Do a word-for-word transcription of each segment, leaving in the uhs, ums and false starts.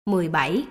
mười bảy.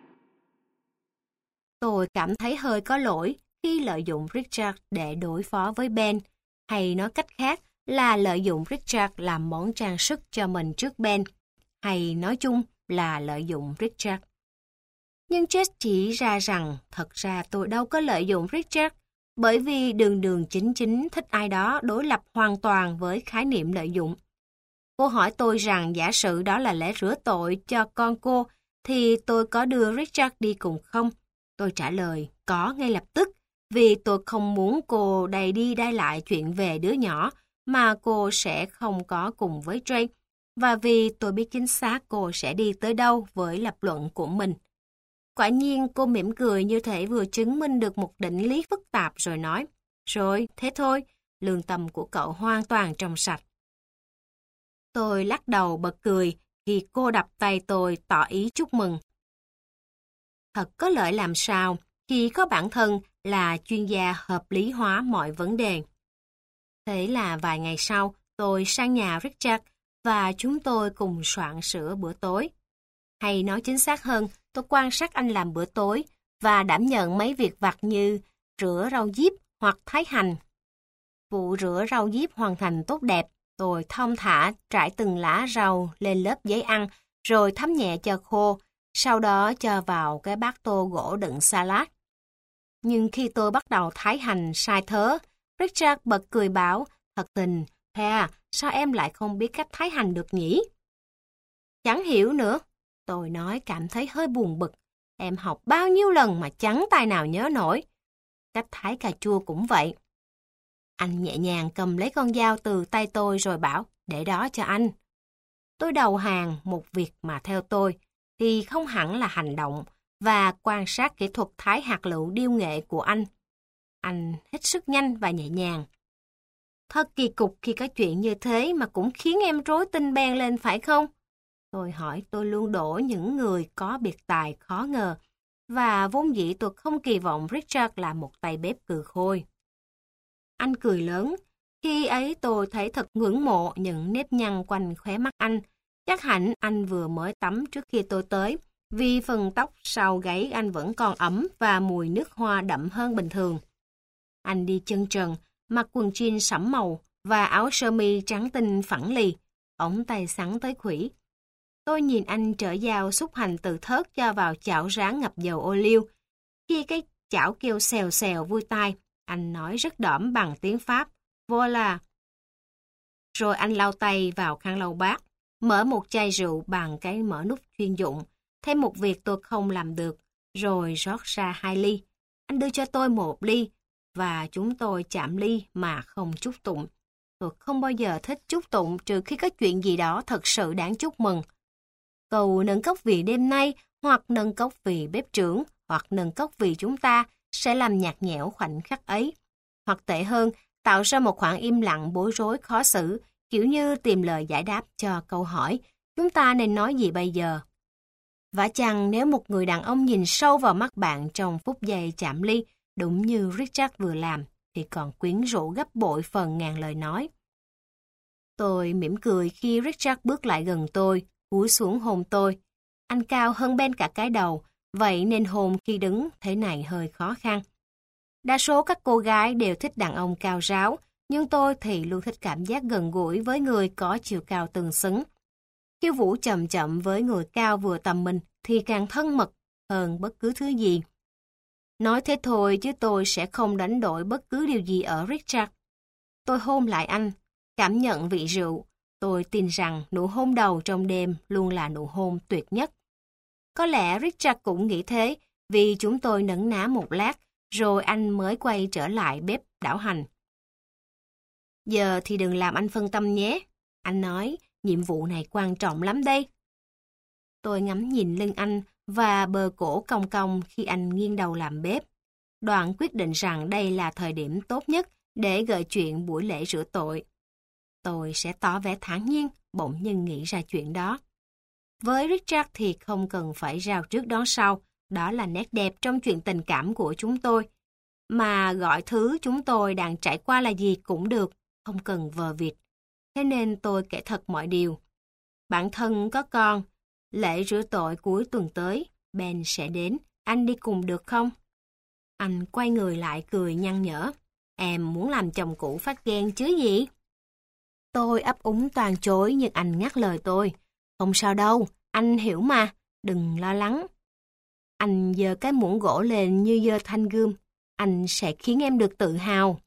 Tôi cảm thấy hơi có lỗi khi lợi dụng Richard để đối phó với Ben, hay nói cách khác là lợi dụng Richard làm món trang sức cho mình trước Ben, hay nói chung là lợi dụng Richard. Nhưng Jess chỉ ra rằng thật ra tôi đâu có lợi dụng Richard, bởi vì đường đường chính chính thích ai đó đối lập hoàn toàn với khái niệm lợi dụng. Cô hỏi tôi rằng giả sử đó là lễ rửa tội cho con cô, thì tôi có đưa Richard đi cùng không? Tôi trả lời có ngay lập tức, vì tôi không muốn cô đầy đi đay lại chuyện về đứa nhỏ mà cô sẽ không có cùng với Drake, và vì tôi biết chính xác cô sẽ đi tới đâu với lập luận của mình. Quả nhiên cô mỉm cười như thể vừa chứng minh được một định lý phức tạp rồi nói, rồi, thế thôi, lương tâm của cậu hoàn toàn trong sạch. Tôi lắc đầu bật cười khi cô đập tay tôi tỏ ý chúc mừng. Thật có lợi làm sao khi có bản thân là chuyên gia hợp lý hóa mọi vấn đề. Thế là vài ngày sau, tôi sang nhà Richard và chúng tôi cùng soạn sửa bữa tối. Hay nói chính xác hơn, tôi quan sát anh làm bữa tối và đảm nhận mấy việc vặt như rửa rau diếp hoặc thái hành. Vụ rửa rau diếp hoàn thành tốt đẹp, tôi thong thả trải từng lá rau lên lớp giấy ăn rồi thấm nhẹ cho khô, sau đó cho vào cái bát tô gỗ đựng salad. Nhưng khi tôi bắt đầu thái hành sai thớ, Richard bật cười bảo, thật tình, Thea, sao em lại không biết cách thái hành được nhỉ? Chẳng hiểu nữa, tôi nói cảm thấy hơi buồn bực. Em học bao nhiêu lần mà chẳng tài nào nhớ nổi. Cách thái cà chua cũng vậy. Anh nhẹ nhàng cầm lấy con dao từ tay tôi rồi bảo, để đó cho anh. Tôi đầu hàng một việc mà theo tôi thì không hẳn là hành động và quan sát kỹ thuật thái hạt lựu điêu nghệ của anh. Anh hết sức nhanh và nhẹ nhàng. Thật kỳ cục khi có chuyện như thế mà cũng khiến em rối tinh beng lên phải không? Tôi hỏi tôi luôn đổ những người có biệt tài khó ngờ, và vốn dĩ tôi không kỳ vọng Richard là một tay bếp cừ khôi. Anh cười lớn, khi ấy tôi thấy thật ngưỡng mộ những nếp nhăn quanh khóe mắt anh. Chắc hẳn anh vừa mới tắm trước khi tôi tới, vì phần tóc sau gáy anh vẫn còn ẩm và mùi nước hoa đậm hơn bình thường. Anh đi chân trần, mặc quần jean sẫm màu và áo sơ mi trắng tinh phẳng lì, ống tay xắn tới khuỷu. Tôi nhìn anh trở dao xúc hành từ thớt cho vào chảo rán ngập dầu ô liu. Khi cái chảo kêu xèo xèo vui tai, anh nói rất đỏm bằng tiếng Pháp, voilà. Rồi anh lau tay vào khăn lau bát, mở một chai rượu bằng cái mở nút chuyên dụng, thêm một việc tôi không làm được, rồi rót ra hai ly. Anh đưa cho tôi một ly, và chúng tôi chạm ly mà không chúc tụng. Tôi không bao giờ thích chúc tụng trừ khi có chuyện gì đó thật sự đáng chúc mừng. Cầu nâng cốc vì đêm nay, hoặc nâng cốc vì bếp trưởng, hoặc nâng cốc vì chúng ta sẽ làm nhạt nhẽo khoảnh khắc ấy. Hoặc tệ hơn, tạo ra một khoảng im lặng bối rối khó xử, kiểu như tìm lời giải đáp cho câu hỏi, chúng ta nên nói gì bây giờ? Vả chăng nếu một người đàn ông nhìn sâu vào mắt bạn trong phút giây chạm ly, đúng như Richard vừa làm, thì còn quyến rũ gấp bội phần ngàn lời nói. Tôi mỉm cười khi Richard bước lại gần tôi, cúi xuống hôn tôi. Anh cao hơn Ben cả cái đầu, vậy nên hôn khi đứng thế này hơi khó khăn. Đa số các cô gái đều thích đàn ông cao ráo, nhưng tôi thì luôn thích cảm giác gần gũi với người có chiều cao tương xứng. Khiêu vũ chậm chậm với người cao vừa tầm mình thì càng thân mật hơn bất cứ thứ gì. Nói thế thôi chứ tôi sẽ không đánh đổi bất cứ điều gì ở Richard. Tôi hôn lại anh, cảm nhận vị rượu. Tôi tin rằng nụ hôn đầu trong đêm luôn là nụ hôn tuyệt nhất. Có lẽ Richard cũng nghĩ thế, vì chúng tôi nấn ná một lát, rồi anh mới quay trở lại bếp đảo hành. Giờ thì đừng làm anh phân tâm nhé. Anh nói, nhiệm vụ này quan trọng lắm đây. Tôi ngắm nhìn lưng anh và bờ cổ cong cong khi anh nghiêng đầu làm bếp. Đoạn quyết định rằng đây là thời điểm tốt nhất để gợi chuyện buổi lễ rửa tội. Tôi sẽ tỏ vẻ thản nhiên, bỗng nhiên nghĩ ra chuyện đó. Với Richard thì không cần phải rao trước đón sau, đó là nét đẹp trong chuyện tình cảm của chúng tôi. Mà gọi thứ chúng tôi đang trải qua là gì cũng được, không cần vờ vịt. Thế nên tôi kể thật mọi điều. Bản thân có con, lễ rửa tội cuối tuần tới, Ben sẽ đến, anh đi cùng được không? Anh quay người lại cười nhăn nhở. Em muốn làm chồng cũ phát ghen chứ gì? Tôi ấp úng toàn chối nhưng anh ngắt lời tôi. Không sao đâu, anh hiểu mà, đừng lo lắng. Anh giơ cái muỗng gỗ lên như giơ thanh gươm. Anh sẽ khiến em được tự hào.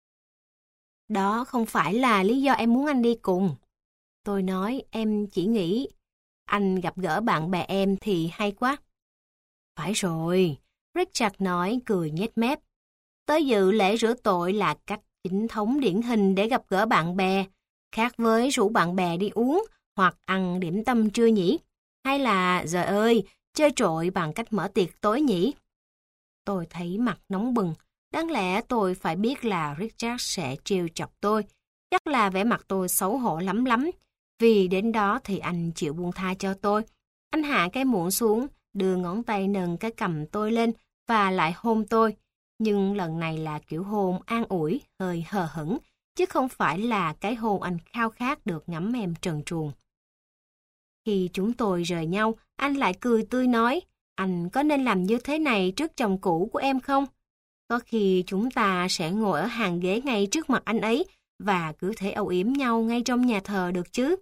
Đó không phải là lý do em muốn anh đi cùng. Tôi nói em chỉ nghĩ anh gặp gỡ bạn bè em thì hay quá. Phải rồi, Richard nói cười nhếch mép. Tới dự lễ rửa tội là cách chính thống điển hình để gặp gỡ bạn bè, khác với rủ bạn bè đi uống hoặc ăn điểm tâm trưa nhỉ? Hay là, giời ơi, chơi trội bằng cách mở tiệc tối nhỉ? Tôi thấy mặt nóng bừng, đáng lẽ tôi phải biết là Richard sẽ trêu chọc tôi. Chắc là vẻ mặt tôi xấu hổ lắm lắm, vì đến đó thì anh chịu buông tha cho tôi. Anh hạ cái muỗng xuống, đưa ngón tay nâng cái cằm tôi lên và lại hôn tôi. Nhưng lần này là kiểu hôn an ủi, hơi hờ hững, chứ không phải là cái hôn anh khao khát được ngắm em trần truồng. Khi chúng tôi rời nhau, anh lại cười tươi nói, anh có nên làm như thế này trước chồng cũ của em không? Có khi chúng ta sẽ ngồi ở hàng ghế ngay trước mặt anh ấy và cứ thể âu yếm nhau ngay trong nhà thờ được chứ?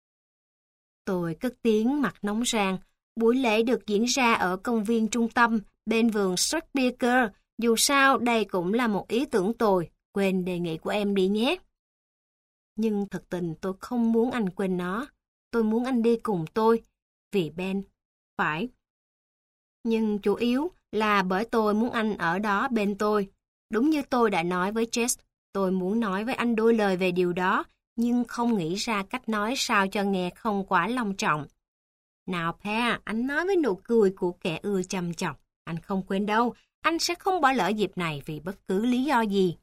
Tôi cất tiếng mặt nóng rang. Buổi lễ được diễn ra ở công viên trung tâm, bên vườn Stradbroke. Dù sao, đây cũng là một ý tưởng tồi. Quên đề nghị của em đi nhé. Nhưng thật tình tôi không muốn anh quên nó. Tôi muốn anh đi cùng tôi. Vì Ben. Phải. Nhưng chủ yếu là bởi tôi muốn anh ở đó bên tôi. Đúng như tôi đã nói với Jess, tôi muốn nói với anh đôi lời về điều đó, nhưng không nghĩ ra cách nói sao cho nghe không quá long trọng. Nào Pa, anh nói với nụ cười của kẻ ưa chăm chọc. Anh không quên đâu, anh sẽ không bỏ lỡ dịp này vì bất cứ lý do gì.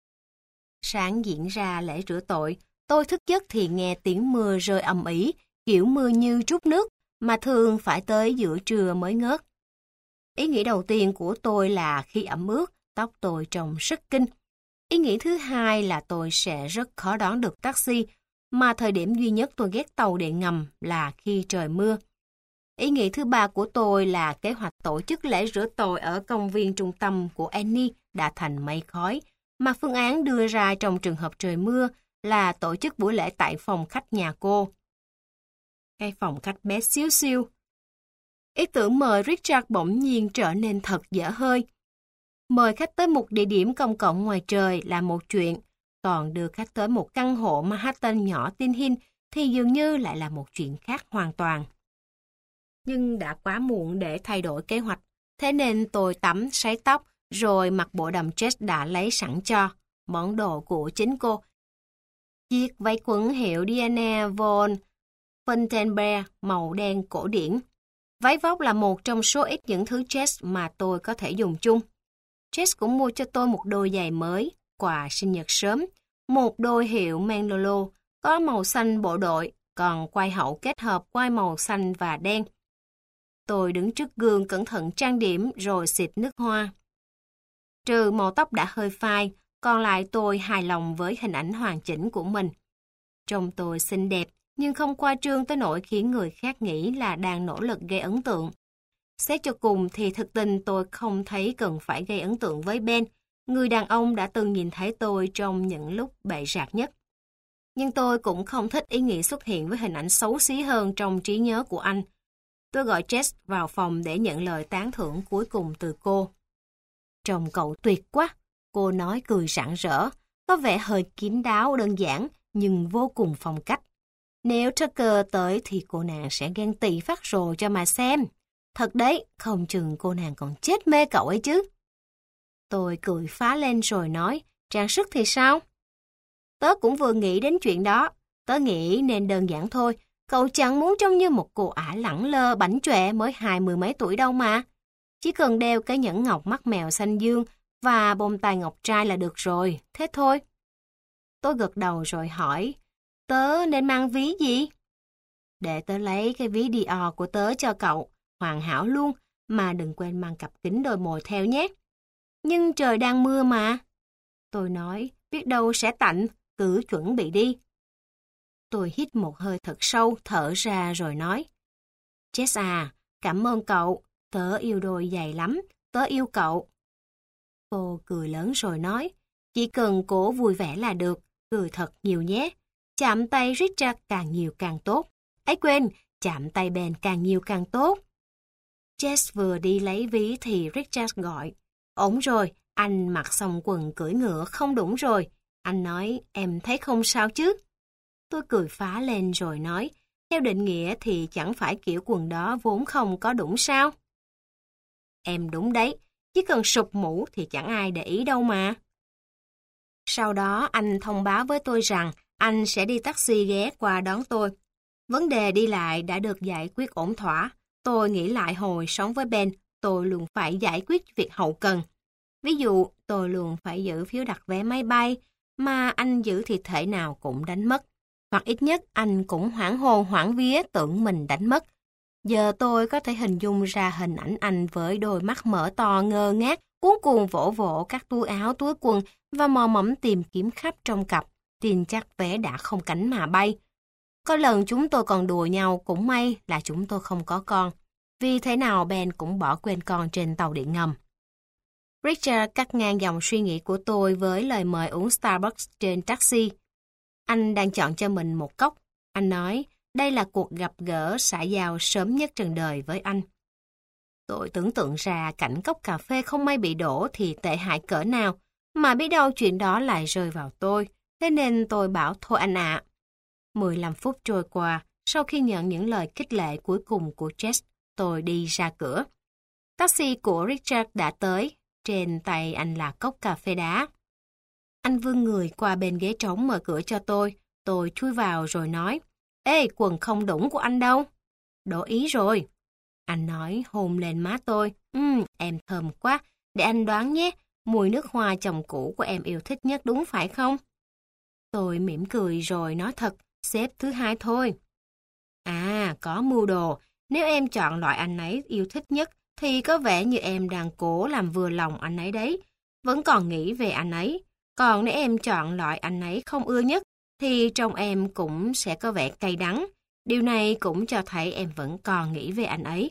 Sáng diễn ra lễ rửa tội, tôi thức giấc thì nghe tiếng mưa rơi ầm ĩ, kiểu mưa như trút nước, mà thường phải tới giữa trưa mới ngớt. Ý nghĩ đầu tiên của tôi là khi ẩm ướt, tóc tôi trông rất kinh. Ý nghĩ thứ hai là tôi sẽ rất khó đón được taxi, mà thời điểm duy nhất tôi ghét tàu điện ngầm là khi trời mưa. Ý nghĩ thứ ba của tôi là kế hoạch tổ chức lễ rửa tội ở công viên trung tâm của Annie đã thành mây khói, mà phương án đưa ra trong trường hợp trời mưa là tổ chức buổi lễ tại phòng khách nhà cô. Cái phòng khách bé xíu xiu. Ý tưởng mời Richard bỗng nhiên trở nên thật dở hơi. Mời khách tới một địa điểm công cộng ngoài trời là một chuyện, còn đưa khách tới một căn hộ Manhattan nhỏ tin hin thì dường như lại là một chuyện khác hoàn toàn. Nhưng đã quá muộn để thay đổi kế hoạch, thế nên tôi tắm, sấy tóc, rồi mặc bộ đầm dress đã lấy sẵn cho, món đồ của chính cô. Chiếc váy quần hiệu Diana von Furstenberg màu đen cổ điển. Váy vóc là một trong số ít những thứ dress mà tôi có thể dùng chung. Jess cũng mua cho tôi một đôi giày mới, quà sinh nhật sớm, một đôi hiệu Manlolo, có màu xanh bộ đội, còn quai hậu kết hợp quai màu xanh và đen. Tôi đứng trước gương cẩn thận trang điểm rồi xịt nước hoa. Trừ màu tóc đã hơi phai, còn lại tôi hài lòng với hình ảnh hoàn chỉnh của mình. Trông tôi xinh đẹp, nhưng không khoa trương tới nỗi khiến người khác nghĩ là đang nỗ lực gây ấn tượng. Xét cho cùng thì thực tình tôi không thấy cần phải gây ấn tượng với Ben, người đàn ông đã từng nhìn thấy tôi trong những lúc bệ rạc nhất. Nhưng tôi cũng không thích ý nghĩ xuất hiện với hình ảnh xấu xí hơn trong trí nhớ của anh. Tôi gọi Jess vào phòng để nhận lời tán thưởng cuối cùng từ cô. Trông cậu tuyệt quá, cô nói cười rạng rỡ, có vẻ hơi kín đáo đơn giản nhưng vô cùng phong cách. Nếu Tucker tới thì cô nàng sẽ ghen tị phát rồ cho mà xem. Thật đấy, không chừng cô nàng còn chết mê cậu ấy chứ. Tôi cười phá lên rồi nói, trang sức thì sao? Tớ cũng vừa nghĩ đến chuyện đó. Tớ nghĩ nên đơn giản thôi. Cậu chẳng muốn trông như một cô ả lẳng lơ bảnh chọe mới hai mươi mấy tuổi đâu mà. Chỉ cần đeo cái nhẫn ngọc mắt mèo xanh dương và bông tai ngọc trai là được rồi. Thế thôi. Tôi gật đầu rồi hỏi, tớ nên mang ví gì? Để tớ lấy cái ví Dior của tớ cho cậu. Hoàn hảo luôn, mà đừng quên mang cặp kính đôi mồi theo nhé. Nhưng trời đang mưa mà. Tôi nói, biết đâu sẽ tạnh, cứ chuẩn bị đi. Tôi hít một hơi thật sâu, thở ra rồi nói. Jess à, cảm ơn cậu, tớ yêu đôi giày lắm, tớ yêu cậu. Cô cười lớn rồi nói, chỉ cần cố vui vẻ là được, cười thật nhiều nhé. Chạm tay Richard càng nhiều càng tốt. Ấy quên, chạm tay Ben càng nhiều càng tốt. Jess vừa đi lấy ví thì Richard gọi, ổn rồi, anh mặc xong quần cưỡi ngựa không đúng rồi. Anh nói, em thấy không sao chứ? Tôi cười phá lên rồi nói, theo định nghĩa thì chẳng phải kiểu quần đó vốn không có đúng sao? Em đúng đấy, chỉ cần sụp mũ thì chẳng ai để ý đâu mà. Sau đó anh thông báo với tôi rằng anh sẽ đi taxi ghé qua đón tôi. Vấn đề đi lại đã được giải quyết ổn thỏa. Tôi nghĩ lại hồi sống với Ben, tôi luôn phải giải quyết việc hậu cần. Ví dụ, tôi luôn phải giữ phiếu đặt vé máy bay, mà anh giữ thì thể nào cũng đánh mất. Hoặc ít nhất anh cũng hoảng hồn hoảng vía tưởng mình đánh mất. Giờ tôi có thể hình dung ra hình ảnh anh với đôi mắt mở to ngơ ngác, cuống cuồng vỗ vỗ các túi áo túi quần và mò mẫm tìm kiếm khắp trong cặp, tin chắc vé đã không cánh mà bay. Có lần chúng tôi còn đùa nhau, cũng may là chúng tôi không có con, vì thế nào Ben cũng bỏ quên con trên tàu điện ngầm. Richard cắt ngang dòng suy nghĩ của tôi với lời mời uống Starbucks trên taxi. Anh đang chọn cho mình một cốc. Anh nói, đây là cuộc gặp gỡ xã giao sớm nhất trần đời với anh. Tôi tưởng tượng ra cảnh cốc cà phê không may bị đổ thì tệ hại cỡ nào, mà biết đâu chuyện đó lại rơi vào tôi, thế nên tôi bảo thôi anh ạ. mười lăm phút trôi qua, sau khi nhận những lời khích lệ cuối cùng của Jess, tôi đi ra cửa. Taxi của Richard đã tới, trên tay anh là cốc cà phê đá. Anh vươn người qua bên ghế trống mở cửa cho tôi, tôi chui vào rồi nói, ê, quần không đũng của anh đâu. Đổi ý rồi. Anh nói hôn lên má tôi, ừm, em thơm quá, để anh đoán nhé, mùi nước hoa chồng cũ của em yêu thích nhất đúng phải không? Tôi mỉm cười rồi nói thật, xếp thứ hai thôi. À, có mưu đồ, nếu em chọn loại anh ấy yêu thích nhất, thì có vẻ như em đang cố làm vừa lòng anh ấy đấy, vẫn còn nghĩ về anh ấy. Còn nếu em chọn loại anh ấy không ưa nhất, thì trong em cũng sẽ có vẻ cay đắng. Điều này cũng cho thấy em vẫn còn nghĩ về anh ấy.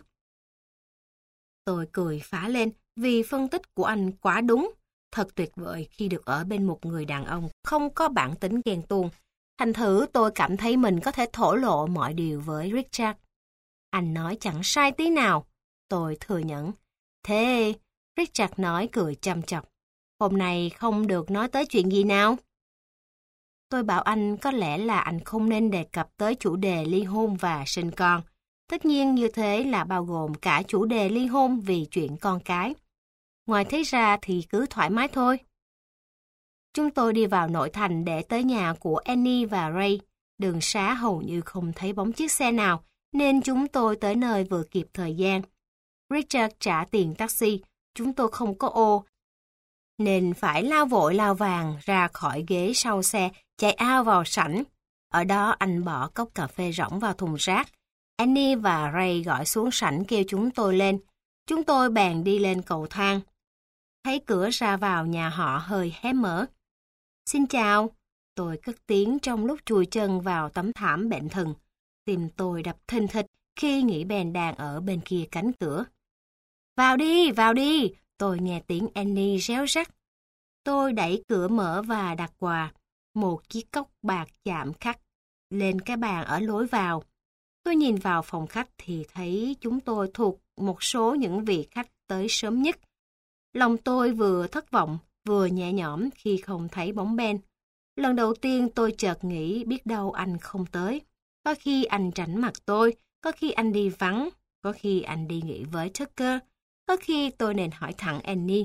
Tôi cười phá lên vì phân tích của anh quá đúng. Thật tuyệt vời khi được ở bên một người đàn ông không có bản tính ghen tuông. Thành thử tôi cảm thấy mình có thể thổ lộ mọi điều với Richard. Anh nói chẳng sai tí nào. Tôi thừa nhận. Thế, Richard nói cười chăm chọc. Hôm nay không được nói tới chuyện gì nào? Tôi bảo anh có lẽ là anh không nên đề cập tới chủ đề ly hôn và sinh con. Tất nhiên như thế là bao gồm cả chủ đề ly hôn vì chuyện con cái. Ngoài thế ra thì cứ thoải mái thôi. Chúng tôi đi vào nội thành để tới nhà của Annie và Ray. Đường xá hầu như không thấy bóng chiếc xe nào, nên chúng tôi tới nơi vừa kịp thời gian. Richard trả tiền taxi, chúng tôi không có ô, nên phải lao vội lao vàng ra khỏi ghế sau xe, chạy ao vào sảnh. Ở đó anh bỏ cốc cà phê rỗng vào thùng rác. Annie và Ray gọi xuống sảnh kêu chúng tôi lên. Chúng tôi bèn đi lên cầu thang. Thấy cửa ra vào nhà họ hơi hé mở. Xin chào, tôi cất tiếng trong lúc chùi chân vào tấm thảm bệnh thừng. Tim tôi đập thình thịch khi nghĩ Ben đang ở bên kia cánh cửa. Vào đi, vào đi, tôi nghe tiếng Annie réo rắt. Tôi đẩy cửa mở và đặt quà, một chiếc cốc bạc chạm khắc lên cái bàn ở lối vào. Tôi nhìn vào phòng khách thì thấy chúng tôi thuộc một số những vị khách tới sớm nhất. Lòng tôi vừa thất vọng, vừa nhẹ nhõm khi không thấy bóng Ben. Lần đầu tiên tôi chợt nghĩ biết đâu anh không tới. Có khi anh tránh mặt tôi, có khi anh đi vắng, có khi anh đi nghỉ với Tucker, có khi tôi nên hỏi thẳng Annie.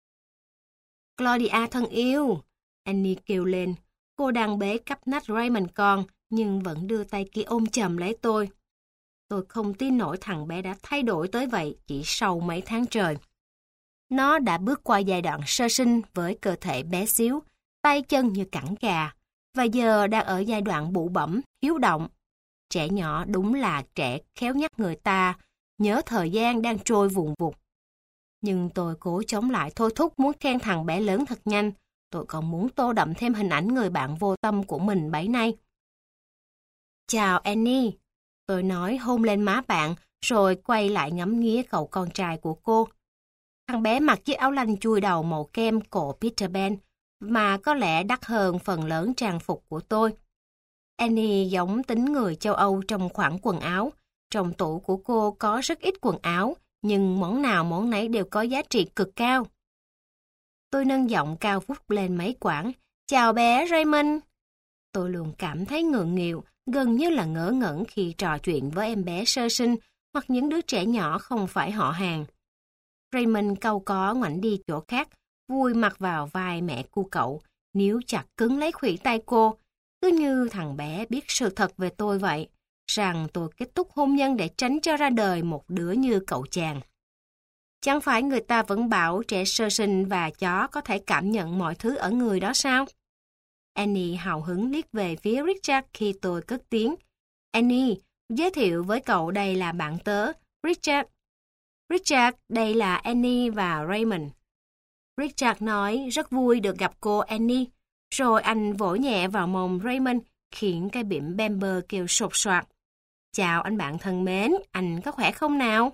Claudia thân yêu, Annie kêu lên. Cô đang bế cắp nách Raymond con, nhưng vẫn đưa tay kia ôm chầm lấy tôi. Tôi không tin nổi thằng bé đã thay đổi tới vậy chỉ sau mấy tháng trời. Nó đã bước qua giai đoạn sơ sinh với cơ thể bé xíu, tay chân như cẳng gà, và giờ đang ở giai đoạn bụ bẫm, hiếu động. Trẻ nhỏ đúng là trẻ khéo nhắc người ta nhớ thời gian đang trôi vùn vụt. Nhưng tôi cố chống lại thôi thúc muốn khen thằng bé lớn thật nhanh. Tôi còn muốn tô đậm thêm hình ảnh người bạn vô tâm của mình bấy nay. Chào Annie. Tôi nói hôn lên má bạn, rồi quay lại ngắm nghía cậu con trai của cô. Thằng bé mặc chiếc áo lanh chui đầu màu kem cổ Peter Pan, mà có lẽ đắt hơn phần lớn trang phục của tôi. Annie giống tính người châu Âu trong khoản quần áo. Trong tủ của cô có rất ít quần áo, nhưng món nào món nấy đều có giá trị cực cao. Tôi nâng giọng cao vút lên mấy quãng. Chào bé Raymond. Tôi luôn cảm thấy ngượng nghịu, gần như là ngớ ngẩn khi trò chuyện với em bé sơ sinh hoặc những đứa trẻ nhỏ không phải họ hàng. Raymond cau có ngoảnh đi chỗ khác, vui mặt vào vai mẹ cu cậu, níu chặt cứng lấy khuỷu tay cô, cứ như thằng bé biết sự thật về tôi vậy, rằng tôi kết thúc hôn nhân để tránh cho ra đời một đứa như cậu chàng. Chẳng phải người ta vẫn bảo trẻ sơ sinh và chó có thể cảm nhận mọi thứ ở người đó sao? Annie hào hứng liếc về phía Richard khi tôi cất tiếng. Annie, giới thiệu với cậu đây là bạn tớ, Richard. Richard, đây là Annie và Raymond. Richard nói rất vui được gặp cô Annie, rồi anh vỗ nhẹ vào mông Raymond, khiến cái bỉm Bamber kêu sột soạt. Chào anh bạn thân mến, anh có khỏe không nào?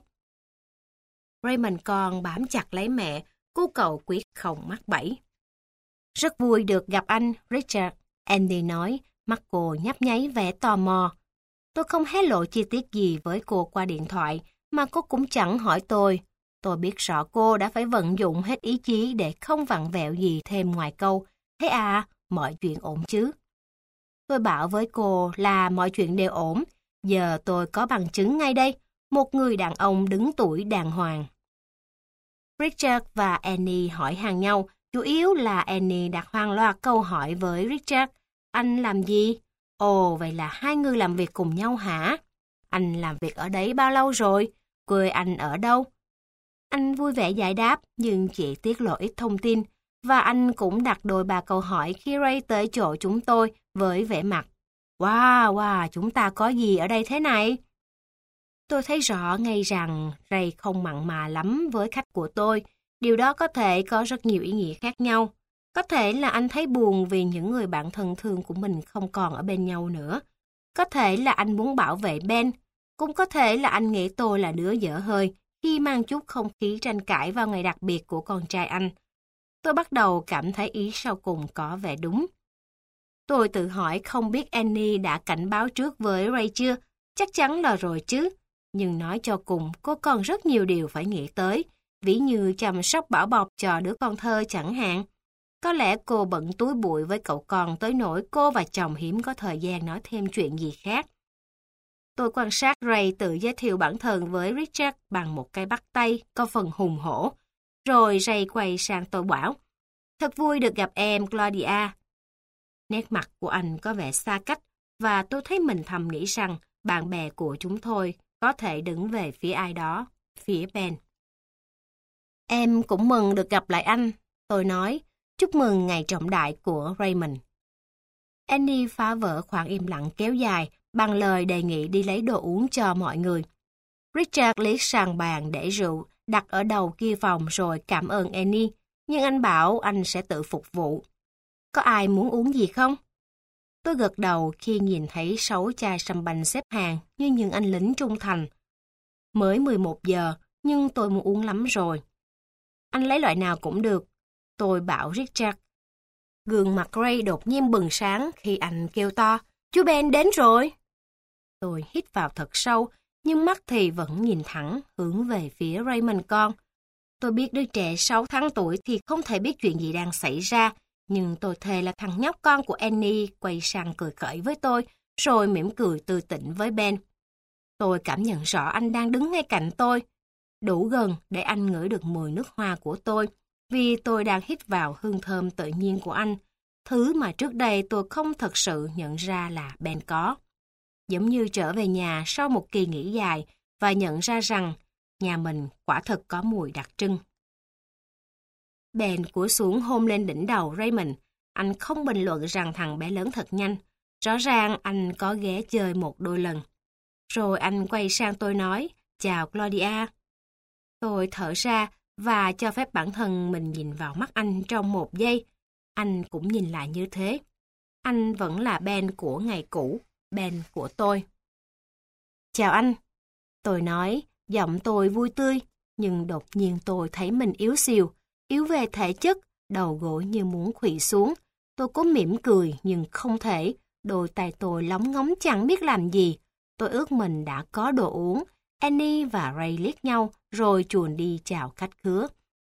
Raymond con bám chặt lấy mẹ, cô cậu quyết không mắc bẫy. Rất vui được gặp anh, Richard, Andy nói, mắt cô nhấp nháy vẻ tò mò. Tôi không hé lộ chi tiết gì với cô qua điện thoại, mà cô cũng chẳng hỏi tôi. Tôi biết rõ cô đã phải vận dụng hết ý chí để không vặn vẹo gì thêm ngoài câu. Thế à, mọi chuyện ổn chứ? Tôi bảo với cô là mọi chuyện đều ổn. Giờ tôi có bằng chứng ngay đây, một người đàn ông đứng tuổi đàng hoàng. Richard và Annie hỏi hàng nhau, chủ yếu là Annie đặt hàng loạt câu hỏi với Richard. Anh làm gì? Ồ, vậy là hai người làm việc cùng nhau hả? Anh làm việc ở đấy bao lâu rồi? Quê anh ở đâu? Anh vui vẻ giải đáp, nhưng chỉ tiết lộ ít thông tin. Và anh cũng đặt đôi ba câu hỏi khi Ray tới chỗ chúng tôi với vẻ mặt. Wow, wow, chúng ta có gì ở đây thế này? Tôi thấy rõ ngay rằng Ray không mặn mà lắm với khách của tôi. Điều đó có thể có rất nhiều ý nghĩa khác nhau. Có thể là anh thấy buồn vì những người bạn thân thương của mình không còn ở bên nhau nữa. Có thể là anh muốn bảo vệ Ben. Cũng có thể là anh nghĩ tôi là đứa dở hơi khi mang chút không khí tranh cãi vào ngày đặc biệt của con trai anh. Tôi bắt đầu cảm thấy ý sau cùng có vẻ đúng. Tôi tự hỏi không biết Annie đã cảnh báo trước với Ray chưa? Chắc chắn là rồi chứ. Nhưng nói cho cùng, cô còn rất nhiều điều phải nghĩ tới, ví như chăm sóc bảo bọc cho đứa con thơ chẳng hạn. Có lẽ cô bận túi bụi với cậu con tới nỗi cô và chồng hiếm có thời gian nói thêm chuyện gì khác. Tôi quan sát Ray tự giới thiệu bản thân với Richard bằng một cái bắt tay có phần hùng hổ. Rồi Ray quay sang tôi bảo, thật vui được gặp em, Claudia. Nét mặt của anh có vẻ xa cách, và tôi thấy mình thầm nghĩ rằng bạn bè của chúng tôi có thể đứng về phía ai đó, phía Ben. Em cũng mừng được gặp lại anh, tôi nói, chúc mừng ngày trọng đại của Raymond. Annie phá vỡ khoảng im lặng kéo dài bằng lời đề nghị đi lấy đồ uống cho mọi người. Richard liếc sang bàn để rượu, đặt ở đầu kia phòng rồi cảm ơn Annie, nhưng anh bảo anh sẽ tự phục vụ. Có ai muốn uống gì không? Tôi gật đầu khi nhìn thấy sáu chai sâm banh xếp hàng như những anh lính trung thành. Mới mười một giờ, nhưng tôi muốn uống lắm rồi. Anh lấy loại nào cũng được, tôi bảo Richard. Gương mặt Ray đột nhiên bừng sáng khi anh kêu to, chú Ben đến rồi. Tôi hít vào thật sâu, nhưng mắt thì vẫn nhìn thẳng, hướng về phía Raymond con. Tôi biết đứa trẻ sáu tháng tuổi thì không thể biết chuyện gì đang xảy ra, nhưng tôi thề là thằng nhóc con của Annie quay sang cười khởi với tôi, rồi mỉm cười tươi tỉnh với Ben. Tôi cảm nhận rõ anh đang đứng ngay cạnh tôi, đủ gần để anh ngửi được mùi nước hoa của tôi, vì tôi đang hít vào hương thơm tự nhiên của anh, thứ mà trước đây tôi không thật sự nhận ra là Ben có. Giống như trở về nhà sau một kỳ nghỉ dài và nhận ra rằng nhà mình quả thực có mùi đặc trưng. Ben cúi xuống hôn lên đỉnh đầu Raymond. Anh không bình luận rằng thằng bé lớn thật nhanh. Rõ ràng anh có ghé chơi một đôi lần. Rồi anh quay sang tôi nói, chào Claudia. Tôi thở ra và cho phép bản thân mình nhìn vào mắt anh trong một giây. Anh cũng nhìn lại như thế. Anh vẫn là Ben của ngày cũ, Ben của tôi. Chào anh. Tôi nói, giọng tôi vui tươi, nhưng đột nhiên tôi thấy mình yếu xìu, yếu về thể chất, đầu gối như muốn khuỵu xuống. Tôi cố mỉm cười nhưng không thể, đôi tay tôi lóng ngóng chẳng biết làm gì. Tôi ước mình đã có đồ uống. Annie và Ray liếc nhau rồi chuồn đi chào khách khứa.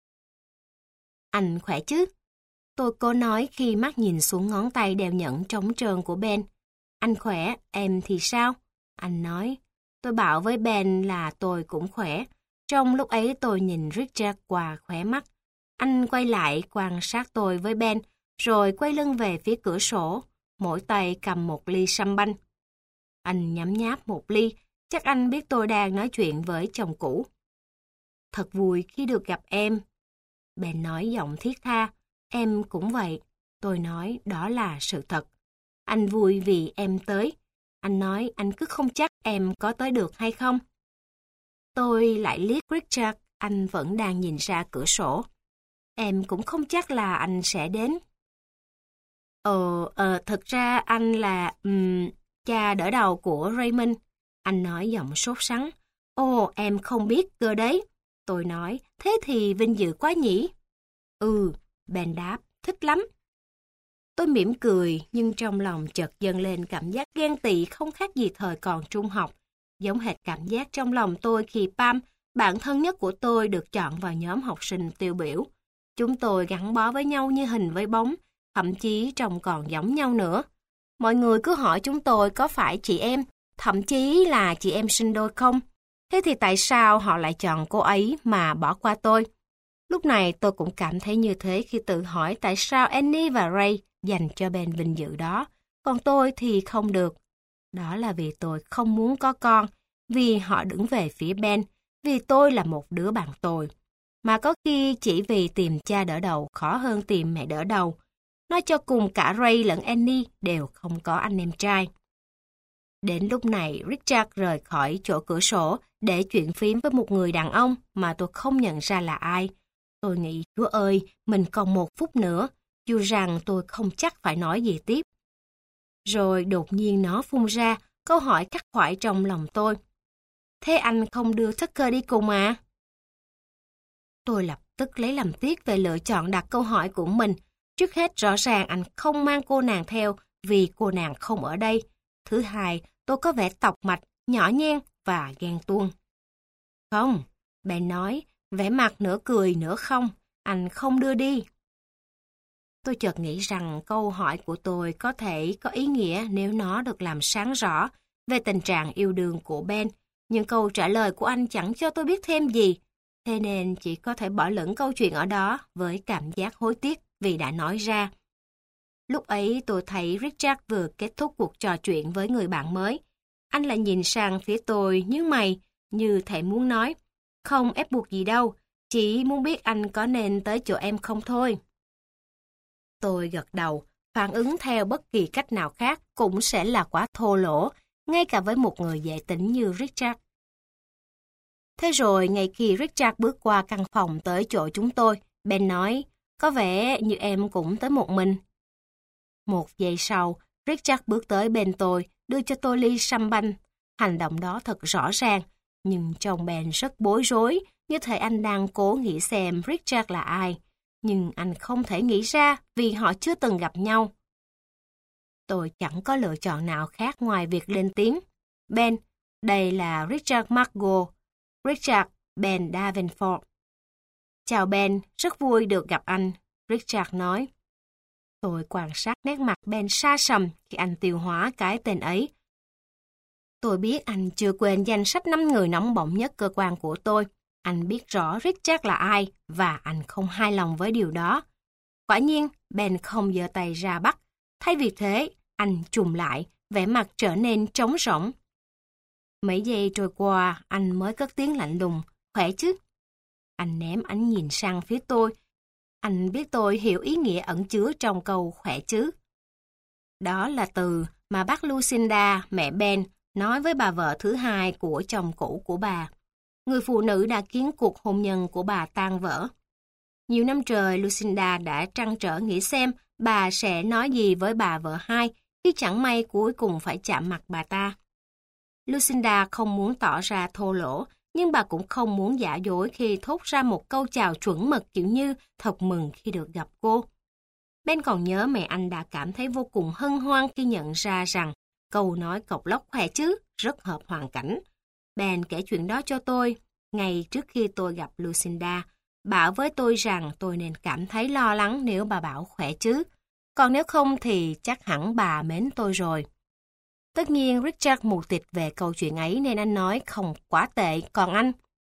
Anh khỏe chứ? Tôi cố nói khi mắt nhìn xuống ngón tay đeo nhẫn trống trơn của Ben. Anh khỏe, em thì sao? Anh nói. Tôi bảo với Ben là tôi cũng khỏe. Trong lúc ấy tôi nhìn Richard qua khóe mắt. Anh quay lại quan sát tôi với Ben, rồi quay lưng về phía cửa sổ, mỗi tay cầm một ly sâm banh. Anh nhấm nháp một ly, chắc anh biết tôi đang nói chuyện với chồng cũ. Thật vui khi được gặp em. Ben nói giọng thiết tha. Em cũng vậy. Tôi nói đó là sự thật. Anh vui vì em tới. Anh nói anh cứ không chắc em có tới được hay không. Tôi lại liếc Richard, anh vẫn đang nhìn ra cửa sổ. Em cũng không chắc là anh sẽ đến. Ờ, ờ thật ra anh là um, cha đỡ đầu của Raymond. Anh nói giọng sốt sắng. Ồ, em không biết cơ đấy. Tôi nói, thế thì vinh dự quá nhỉ? Ừ, Ben đáp, thích lắm. Tôi mỉm cười, nhưng trong lòng chợt dâng lên cảm giác ghen tị không khác gì thời còn trung học. Giống hệt cảm giác trong lòng tôi khi Pam, bạn thân nhất của tôi, được chọn vào nhóm học sinh tiêu biểu. Chúng tôi gắn bó với nhau như hình với bóng, thậm chí trông còn giống nhau nữa. Mọi người cứ hỏi chúng tôi có phải chị em, thậm chí là chị em sinh đôi không? Thế thì tại sao họ lại chọn cô ấy mà bỏ qua tôi? Lúc này tôi cũng cảm thấy như thế khi tự hỏi tại sao Annie và Ray dành cho Ben vinh dự đó, còn tôi thì không được. Đó là vì tôi không muốn có con, vì họ đứng về phía Ben, vì tôi là một đứa bạn tồi. Mà có khi chỉ vì tìm cha đỡ đầu khó hơn tìm mẹ đỡ đầu. Nói cho cùng cả Ray lẫn Annie đều không có anh em trai. Đến lúc này, Richard rời khỏi chỗ cửa sổ để chuyện phím với một người đàn ông mà tôi không nhận ra là ai. Tôi nghĩ, Chúa ơi, mình còn một phút nữa, dù rằng tôi không chắc phải nói gì tiếp. Rồi đột nhiên nó phun ra, câu hỏi khắc khoải trong lòng tôi. Thế anh không đưa Tucker đi cùng à? Tôi lập tức lấy làm tiếc về lựa chọn đặt câu hỏi của mình. Trước hết rõ ràng anh không mang cô nàng theo vì cô nàng không ở đây. Thứ hai, tôi có vẻ tọc mạch, nhỏ nhen và ghen tuông. Không, Ben nói, vẻ mặt nửa cười nửa không, anh không đưa đi. Tôi chợt nghĩ rằng câu hỏi của tôi có thể có ý nghĩa nếu nó được làm sáng rõ về tình trạng yêu đương của Ben, nhưng câu trả lời của anh chẳng cho tôi biết thêm gì, thế nên chỉ có thể bỏ lửng câu chuyện ở đó với cảm giác hối tiếc vì đã nói ra. Lúc ấy tôi thấy Richard vừa kết thúc cuộc trò chuyện với người bạn mới. Anh lại nhìn sang phía tôi nhướng mày, như thể muốn nói, không ép buộc gì đâu, chỉ muốn biết anh có nên tới chỗ em không thôi. Tôi gật đầu, phản ứng theo bất kỳ cách nào khác cũng sẽ là quá thô lỗ, ngay cả với một người dễ tính như Richard. Thế rồi, ngay khi Richard bước qua căn phòng tới chỗ chúng tôi, Ben nói, có vẻ như em cũng tới một mình. Một giây sau, Richard bước tới bên tôi, đưa cho tôi ly sâm banh. Hành động đó thật rõ ràng, nhưng trông Ben rất bối rối, như thể anh đang cố nghĩ xem Richard là ai. Nhưng anh không thể nghĩ ra vì họ chưa từng gặp nhau. Tôi chẳng có lựa chọn nào khác ngoài việc lên tiếng. Ben, đây là Richard Margot. Richard, Ben Davenport. Chào Ben, rất vui được gặp anh, Richard nói. Tôi quan sát nét mặt Ben sa sầm khi anh tiêu hóa cái tên ấy. Tôi biết anh chưa quên danh sách năm người nóng bỏng nhất cơ quan của tôi. Anh biết rõ Richard là ai và anh không hài lòng với điều đó. Quả nhiên, Ben không giơ tay ra bắt. Thay vì thế, anh trùm lại, vẻ mặt trở nên trống rỗng. Mấy giây trôi qua, anh mới cất tiếng lạnh lùng, khỏe chứ? Anh ném ánh nhìn sang phía tôi. Anh biết tôi hiểu ý nghĩa ẩn chứa trong câu khỏe chứ. Đó là từ mà bác Lucinda, mẹ Ben, nói với bà vợ thứ hai của chồng cũ của bà. Người phụ nữ đã khiến cuộc hôn nhân của bà tan vỡ. Nhiều năm trời, Lucinda đã trăn trở nghĩ xem bà sẽ nói gì với bà vợ hai khi chẳng may cuối cùng phải chạm mặt bà ta. Lucinda không muốn tỏ ra thô lỗ, nhưng bà cũng không muốn giả dối khi thốt ra một câu chào chuẩn mực kiểu như thật mừng khi được gặp cô. Ben còn nhớ mẹ anh đã cảm thấy vô cùng hân hoan khi nhận ra rằng câu nói cộc lốc khỏe chứ, rất hợp hoàn cảnh. Ben kể chuyện đó cho tôi, ngay trước khi tôi gặp Lucinda, bảo với tôi rằng tôi nên cảm thấy lo lắng nếu bà bảo khỏe chứ, còn nếu không thì chắc hẳn bà mến tôi rồi. Tất nhiên Richard mù tịt về câu chuyện ấy nên anh nói không quá tệ, còn anh?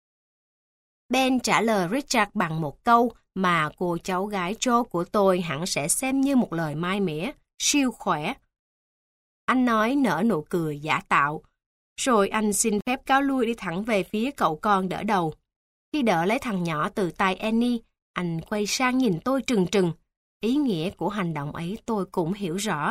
Ben trả lời Richard bằng một câu mà cô cháu gái Jo của tôi hẳn sẽ xem như một lời mai mỉa, siêu khỏe. Anh nói nở nụ cười giả tạo, rồi anh xin phép cáo lui đi thẳng về phía cậu con đỡ đầu. Khi đỡ lấy thằng nhỏ từ tay Annie, anh quay sang nhìn tôi trừng trừng. Ý nghĩa của hành động ấy tôi cũng hiểu rõ.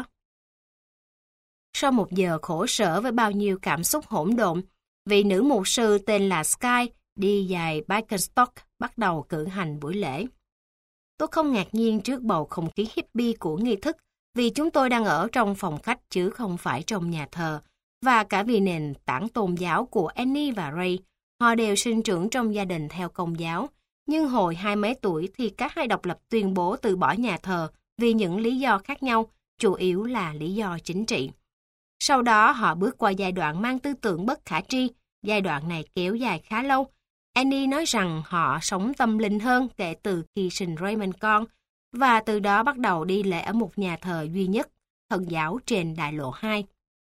Sau một giờ khổ sở với bao nhiêu cảm xúc hỗn độn, vị nữ mục sư tên là Sky đi giày Birkenstock bắt đầu cử hành buổi lễ. Tôi không ngạc nhiên trước bầu không khí hippie của nghi thức vì chúng tôi đang ở trong phòng khách chứ không phải trong nhà thờ, và cả vì nền tảng tôn giáo của Annie và Ray, họ đều sinh trưởng trong gia đình theo Công giáo, nhưng hồi hai mấy tuổi thì cả hai độc lập tuyên bố từ bỏ nhà thờ vì những lý do khác nhau, chủ yếu là lý do chính trị. Sau đó họ bước qua giai đoạn mang tư tưởng bất khả tri, giai đoạn này kéo dài khá lâu. Annie nói rằng họ sống tâm linh hơn kể từ khi sinh Raymond con, và từ đó bắt đầu đi lễ ở một nhà thờ duy nhất, Thần giáo trên đại lộ hai.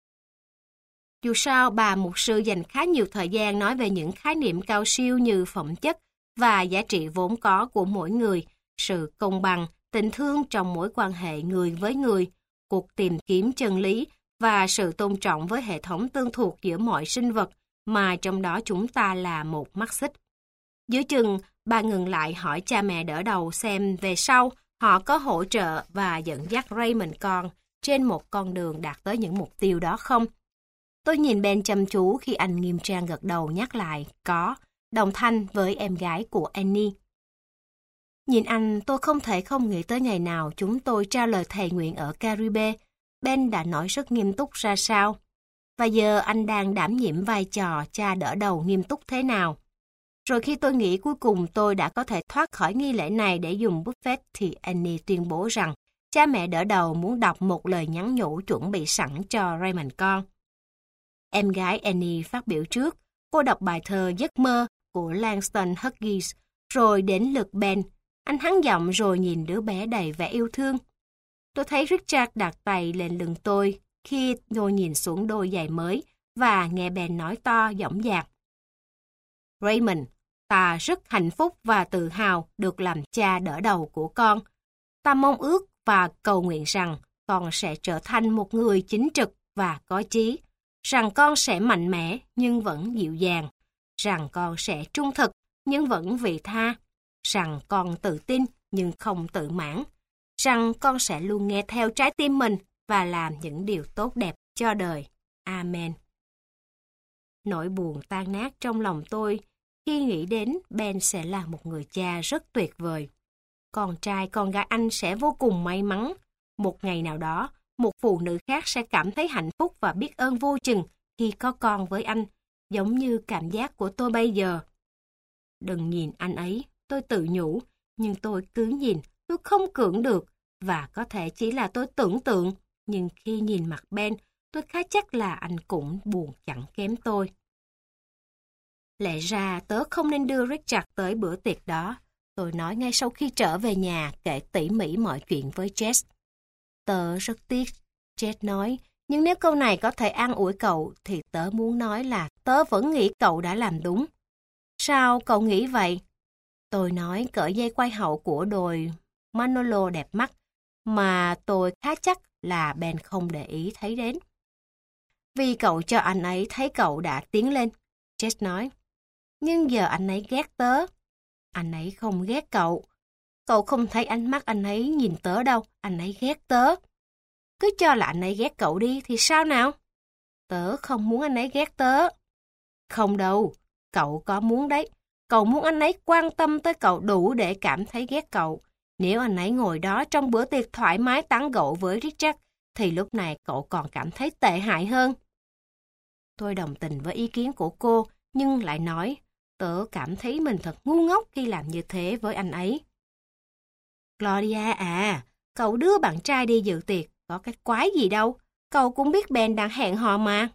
Dù sao, bà mục sư dành khá nhiều thời gian nói về những khái niệm cao siêu như phẩm chất và giá trị vốn có của mỗi người, sự công bằng, tình thương trong mối quan hệ người với người, cuộc tìm kiếm chân lý và sự tôn trọng với hệ thống tương thuộc giữa mọi sinh vật, mà trong đó chúng ta là một mắt xích. Giữa chừng, bà ngừng lại hỏi cha mẹ đỡ đầu xem về sau họ có hỗ trợ và dẫn dắt Raymond con trên một con đường đạt tới những mục tiêu đó không. Tôi nhìn Ben chăm chú khi anh nghiêm trang gật đầu nhắc lại có, đồng thanh với em gái của Annie. Nhìn anh, tôi không thể không nghĩ tới ngày nào chúng tôi trao lời thề nguyện ở Caribe. Ben đã nói rất nghiêm túc ra sao. Và giờ anh đang đảm nhiệm vai trò cha đỡ đầu nghiêm túc thế nào. Rồi khi tôi nghĩ cuối cùng tôi đã có thể thoát khỏi nghi lễ này để dùng buffet thì Annie tuyên bố rằng cha mẹ đỡ đầu muốn đọc một lời nhắn nhủ chuẩn bị sẵn cho Raymond con. Em gái Annie phát biểu trước, cô đọc bài thơ Giấc mơ của Langston Hughes, rồi đến lượt Ben. Anh hắn giọng rồi nhìn đứa bé đầy vẻ yêu thương. Tôi thấy Richard đặt tay lên lưng tôi khi tôi nhìn xuống đôi giày mới và nghe Ben nói to dõng dạc. Raymond, ta rất hạnh phúc và tự hào được làm cha đỡ đầu của con. Ta mong ước và cầu nguyện rằng con sẽ trở thành một người chính trực và có chí, rằng con sẽ mạnh mẽ nhưng vẫn dịu dàng, rằng con sẽ trung thực nhưng vẫn vị tha, rằng con tự tin nhưng không tự mãn, rằng con sẽ luôn nghe theo trái tim mình và làm những điều tốt đẹp cho đời. Amen. Nỗi buồn tan nát trong lòng tôi khi nghĩ đến Ben sẽ là một người cha rất tuyệt vời. Con trai con gái anh sẽ vô cùng may mắn. Một ngày nào đó, một phụ nữ khác sẽ cảm thấy hạnh phúc và biết ơn vô chừng khi có con với anh, giống như cảm giác của tôi bây giờ. Đừng nhìn anh ấy, tôi tự nhủ, nhưng tôi cứ nhìn, tôi không cưỡng được, và có thể chỉ là tôi tưởng tượng, nhưng khi nhìn mặt Ben, tôi khá chắc là anh cũng buồn chẳng kém tôi. Lẽ ra tớ không nên đưa Richard tới bữa tiệc đó, tôi nói ngay sau khi trở về nhà kể tỉ mỉ mọi chuyện với Jess. Tớ rất tiếc, Jess nói, nhưng nếu câu này có thể an ủi cậu thì tớ muốn nói là tớ vẫn nghĩ cậu đã làm đúng. Sao cậu nghĩ vậy? Tôi nói cởi dây quai hậu của đôi Manolo đẹp mắt mà tôi khá chắc là Ben không để ý thấy đến. Vì cậu cho anh ấy thấy cậu đã tiến lên, Jess nói. Nhưng giờ anh ấy ghét tớ. Anh ấy không ghét cậu. Cậu không thấy ánh mắt anh ấy nhìn tớ đâu, anh ấy ghét tớ. Cứ cho là anh ấy ghét cậu đi thì sao nào? Tớ không muốn anh ấy ghét tớ. Không đâu, cậu có muốn đấy. Cậu muốn anh ấy quan tâm tới cậu đủ để cảm thấy ghét cậu. Nếu anh ấy ngồi đó trong bữa tiệc thoải mái tán gẫu với Richard, thì lúc này cậu còn cảm thấy tệ hại hơn. Tôi đồng tình với ý kiến của cô, nhưng lại nói, tớ cảm thấy mình thật ngu ngốc khi làm như thế với anh ấy. Claudia à, cậu đưa bạn trai đi dự tiệc, có cái quái gì đâu, cậu cũng biết Ben đang hẹn hò mà.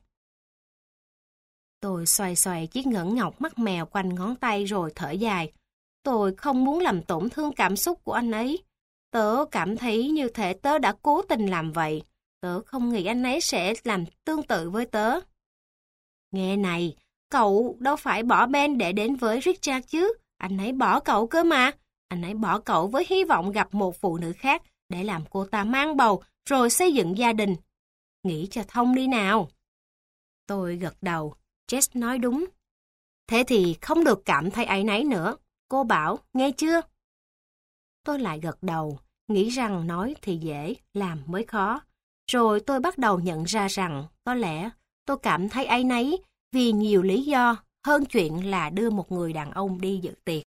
Tôi xoay xoay chiếc nhẫn ngọc mắt mèo quanh ngón tay rồi thở dài. Tôi không muốn làm tổn thương cảm xúc của anh ấy. Tớ cảm thấy như thể tớ đã cố tình làm vậy. Tớ không nghĩ anh ấy sẽ làm tương tự với tớ. Nghe này, cậu đâu phải bỏ Ben để đến với Richard chứ. Anh ấy bỏ cậu cơ mà. Anh ấy bỏ cậu với hy vọng gặp một phụ nữ khác để làm cô ta mang bầu rồi xây dựng gia đình. Nghĩ cho thông đi nào. Tôi gật đầu. Jess nói đúng. Thế thì không được cảm thấy áy náy nữa. Cô bảo, nghe chưa? Tôi lại gật đầu, nghĩ rằng nói thì dễ, làm mới khó. Rồi tôi bắt đầu nhận ra rằng, có lẽ tôi cảm thấy áy náy vì nhiều lý do hơn chuyện là đưa một người đàn ông đi dự tiệc.